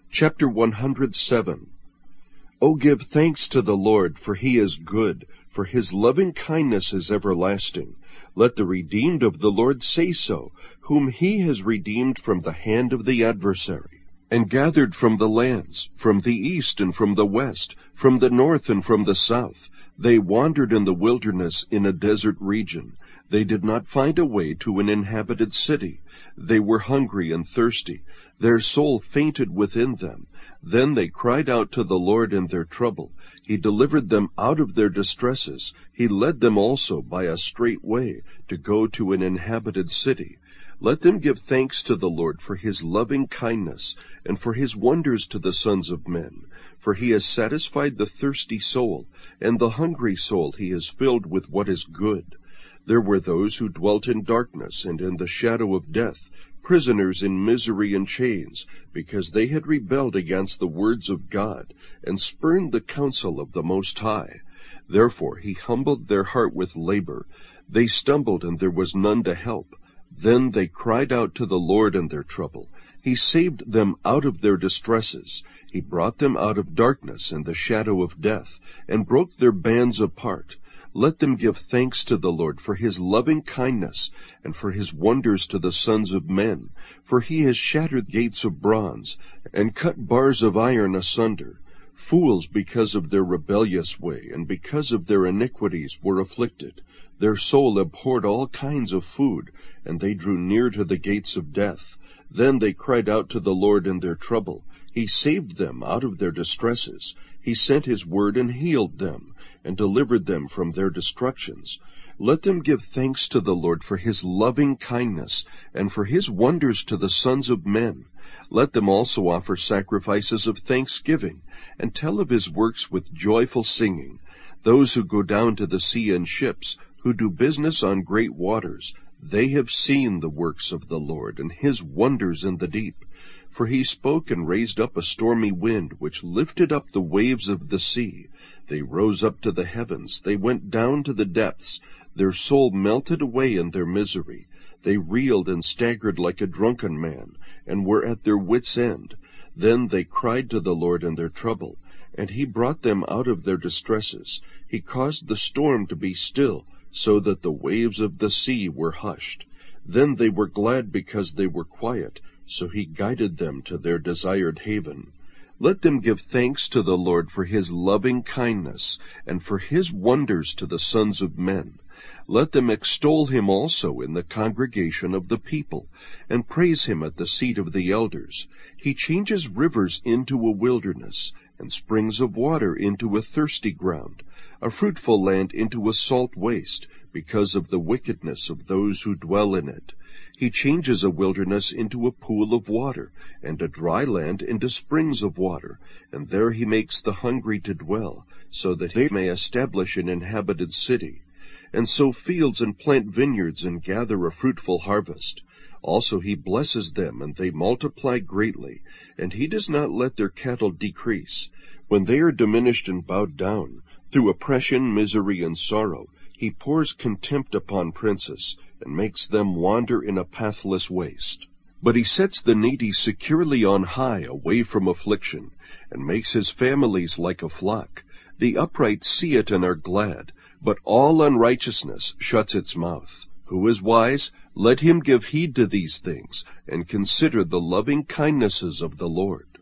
Chapter 107. O give thanks to the Lord, for he is good, for his loving kindness is everlasting. Let the redeemed of the Lord say so, whom he has redeemed from the hand of the adversary, and gathered from the lands, from the east and from the west, from the north and from the south. They wandered in the wilderness in a desert region. They did not find a way to an inhabited city. They were hungry and thirsty. Their soul fainted within them. Then they cried out to the Lord in their trouble. He delivered them out of their distresses. He led them also by a straight way to go to an inhabited city. Let them give thanks to the Lord for his loving kindness and for his wonders to the sons of men. For he has satisfied the thirsty soul, and the hungry soul he has filled with what is good. There were those who dwelt in darkness and in the shadow of death, prisoners in misery and chains, because they had rebelled against the words of God, and spurned the counsel of the Most High. Therefore he humbled their heart with labor. They stumbled, and there was none to help. Then they cried out to the Lord in their trouble. He saved them out of their distresses. He brought them out of darkness and the shadow of death, and broke their bands apart. Let them give thanks to the Lord for his loving kindness, and for his wonders to the sons of men. For he has shattered gates of bronze, and cut bars of iron asunder. Fools, because of their rebellious way, and because of their iniquities, were afflicted. Their soul abhorred all kinds of food, and they drew near to the gates of death. Then they cried out to the Lord in their trouble. He saved them out of their distresses. He sent his word and healed them, and delivered them from their destructions. Let them give thanks to the Lord for his loving kindness, and for his wonders to the sons of men. Let them also offer sacrifices of thanksgiving, and tell of his works with joyful singing. Those who go down to the sea in ships, who do business on great waters, they have seen the works of the Lord, and his wonders in the deep. For he spoke and raised up a stormy wind, which lifted up the waves of the sea. They rose up to the heavens, they went down to the depths. Their soul melted away in their misery. They reeled and staggered like a drunken man, and were at their wits' end. Then they cried to the Lord in their trouble, and he brought them out of their distresses. He caused the storm to be still, so that the waves of the sea were hushed. Then they were glad because they were quiet, so he guided them to their desired haven. Let them give thanks to the Lord for his loving kindness, and for his wonders to the sons of men. Let them extol him also in the congregation of the people, and praise him at the seat of the elders. He changes rivers into a wilderness, and springs of water into a thirsty ground, a fruitful land into a salt waste, because of the wickedness of those who dwell in it. He changes a wilderness into a pool of water, and a dry land into springs of water, and there he makes the hungry to dwell, so that they may establish an inhabited city, and sow fields and plant vineyards and gather a fruitful harvest. Also he blesses them, and they multiply greatly, and he does not let their cattle decrease. When they are diminished and bowed down, through oppression, misery, and sorrow, he pours contempt upon princes, and makes them wander in a pathless waste. But he sets the needy securely on high, away from affliction, and makes his families like a flock. The upright see it and are glad, but all unrighteousness shuts its mouth. Who is wise? Let him give heed to these things, and consider the loving kindnesses of the Lord.